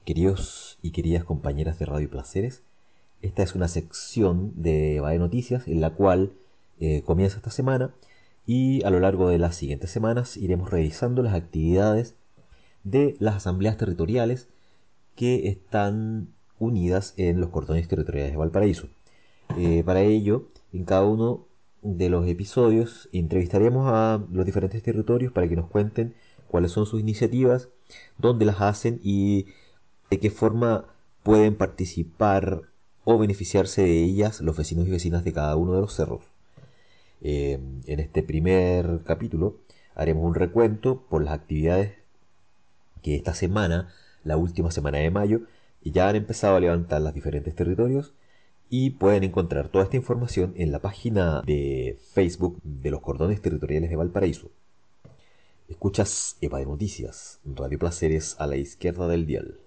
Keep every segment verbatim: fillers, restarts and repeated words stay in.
Queridos y queridas compañeras de Radio Placeres, esta es una sección de Bae Noticias en la cual eh, comienza esta semana y a lo largo de las siguientes semanas iremos revisando las actividades de las asambleas territoriales que están unidas en los cordones territoriales de Valparaíso. Eh, para ello, en cada uno de los episodios entrevistaremos a los diferentes territorios para que nos cuenten cuáles son sus iniciativas, dónde las hacen y de qué forma pueden participar o beneficiarse de ellas los vecinos y vecinas de cada uno de los cerros. Eh, en este primer capítulo haremos un recuento por las actividades que esta semana, la última semana de mayo, ya han empezado a levantar los diferentes territorios y pueden encontrar toda esta información en la página de Facebook de los Cordones Territoriales de Valparaíso. Escuchas EVA de Noticias, Radio Placeres a la izquierda del dial.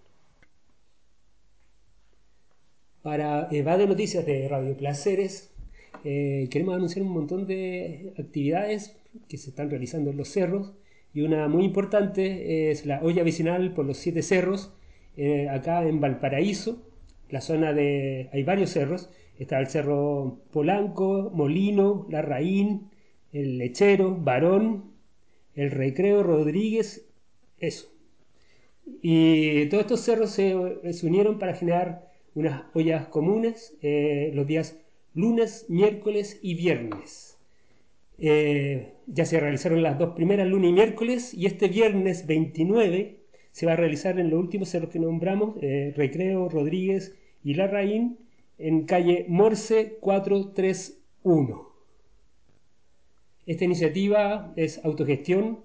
Para EVA de Noticias de Radio Placeres, eh, queremos anunciar un montón de actividades que se están realizando en los cerros, y una muy importante es la olla vecinal por los siete cerros, eh, acá en Valparaíso, la zona de... hay varios cerros, está el Cerro Polanco, Molino, Larraín, el Lechero, Barón, el Recreo, Rodríguez, eso. Y todos estos cerros se, se unieron para generar unas ollas comunes eh, los días lunes, miércoles y viernes. Eh, ya se realizaron las dos primeras, lunes y miércoles, y este viernes veintinueve se va a realizar en los últimos cerros que nombramos, eh, Recreo, Rodríguez y Larraín, en calle Morse cuatrocientos treinta y uno. Esta iniciativa es autogestión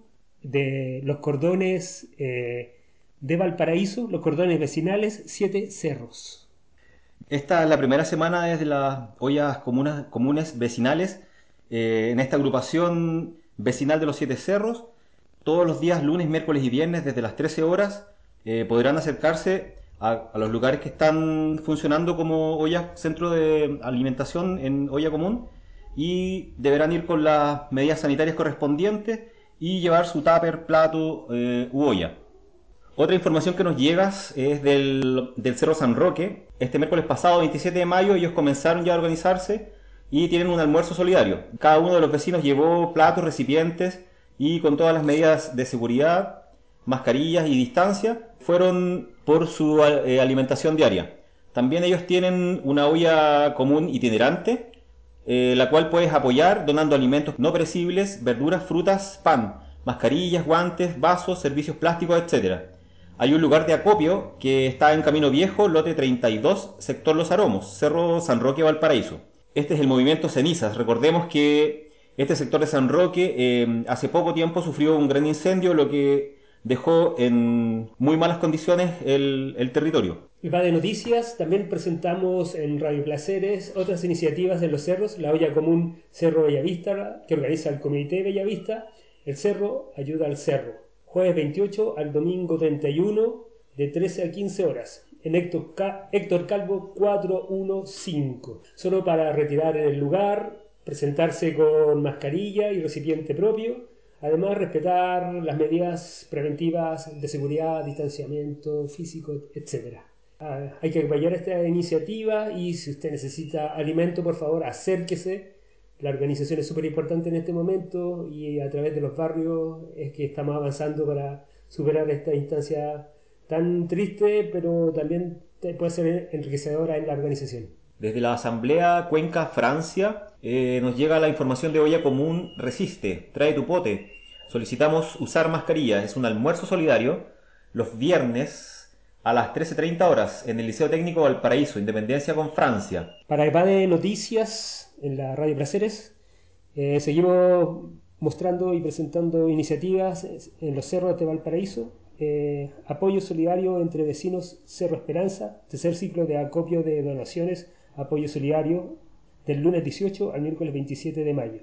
de los cordones eh, de Valparaíso, los cordones vecinales, siete cerros. Esta es la primera semana desde las ollas comunas, comunes vecinales eh, en esta agrupación vecinal de los siete cerros. Todos los días, lunes, miércoles y viernes, desde las trece horas, eh, podrán acercarse a, a los lugares que están funcionando como ollas, centro de alimentación en olla común, y deberán ir con las medidas sanitarias correspondientes y llevar su tupper, plato eh, u olla. Otra información que nos llega es del, del Cerro San Roque. Este miércoles pasado, veintisiete de mayo, ellos comenzaron ya a organizarse y tienen un almuerzo solidario. Cada uno de los vecinos llevó platos, recipientes y con todas las medidas de seguridad, mascarillas y distancia, fueron por su eh, alimentación diaria. También ellos tienen una olla común itinerante, eh, la cual puedes apoyar donando alimentos no perecibles, verduras, frutas, pan, mascarillas, guantes, vasos, servicios plásticos, etcétera. Hay un lugar de acopio que está en Camino Viejo, lote treinta y dos, sector Los Aromos, Cerro San Roque, Valparaíso. Este es el movimiento Cenizas. Recordemos que este sector de San Roque eh, hace poco tiempo sufrió un gran incendio, lo que dejó en muy malas condiciones el, el territorio. EVA de Noticias, también presentamos en Radio Placeres otras iniciativas de los cerros, la olla común Cerro Bellavista, que organiza el Comité Bellavista, el Cerro Ayuda al Cerro, jueves veintiocho al domingo treinta y uno, de trece a quince horas, en Héctor, Ca- Héctor Calvo cuatrocientos quince, solo para retirar en el lugar, presentarse con mascarilla y recipiente propio, además respetar las medidas preventivas de seguridad, distanciamiento físico, etcétera. Ah, hay que apoyar esta iniciativa, y si usted necesita alimento, por favor, acérquese. La organización es súper importante en este momento, y a través de los barrios es que estamos avanzando para superar esta instancia tan triste, pero también puede ser enriquecedora en la organización. Desde la Asamblea Cuenca, Francia, eh, nos llega la información de olla común Resiste, trae tu pote. Solicitamos usar mascarilla, es un almuerzo solidario los viernes a las trece treinta horas en el Liceo Técnico Valparaíso, Independencia con Francia. Para EVA de Noticias en la Radio Placeres, eh, seguimos mostrando y presentando iniciativas en los cerros de Valparaíso. Eh, apoyo solidario entre vecinos Cerro Esperanza, tercer ciclo de acopio de donaciones, apoyo solidario del lunes dieciocho al miércoles veintisiete de mayo.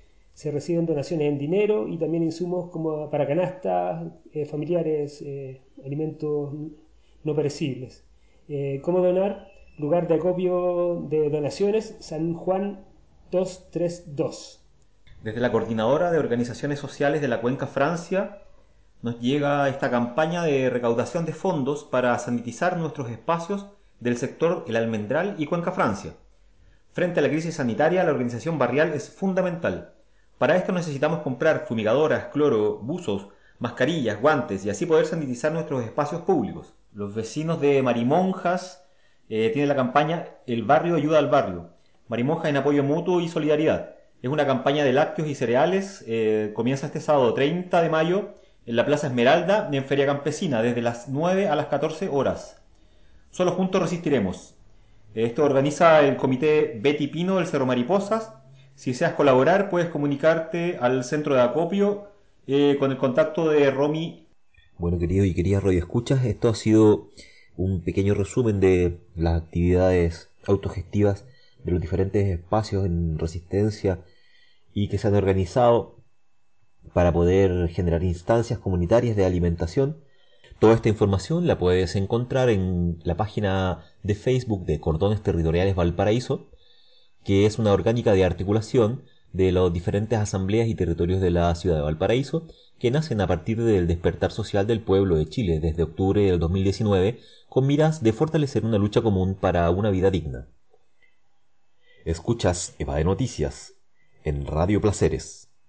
Se reciben donaciones en dinero y también insumos como para canastas, eh, familiares, eh, alimentos no perecibles. Eh, ¿Cómo donar? Lugar de acopio de donaciones, San Juan doscientos treinta y dos. Desde la Coordinadora de Organizaciones Sociales de la Cuenca, Francia, nos llega esta campaña de recaudación de fondos para sanitizar nuestros espacios del sector El Almendral y Cuenca Francia. Frente a la crisis sanitaria, la organización barrial es fundamental. Para esto necesitamos comprar fumigadoras, cloro, buzos, mascarillas, guantes y así poder sanitizar nuestros espacios públicos. Los vecinos de Marimonjas eh, tienen la campaña El barrio ayuda al barrio. Marimonjas en apoyo mutuo y solidaridad. Es una campaña de lácteos y cereales. Eh, comienza este sábado treinta de mayo en la Plaza Esmeralda en Feria Campesina desde las nueve a las catorce horas. Solo juntos resistiremos. Esto organiza el comité Betty Pino del Cerro Mariposas. Si deseas colaborar, puedes comunicarte al centro de acopio eh, con el contacto de Romy. Bueno, queridos y queridas radioescuchas, esto ha sido un pequeño resumen de las actividades autogestivas de los diferentes espacios en Resistencia y que se han organizado para poder generar instancias comunitarias de alimentación. Toda esta información la puedes encontrar en la página de Facebook de Cordones Territoriales Valparaíso, que es una orgánica de articulación de las diferentes asambleas y territorios de la ciudad de Valparaíso, que nacen a partir del despertar social del pueblo de Chile desde octubre del dos mil diecinueve, con miras de fortalecer una lucha común para una vida digna. Escuchas Eva de Noticias en Radio Placeres.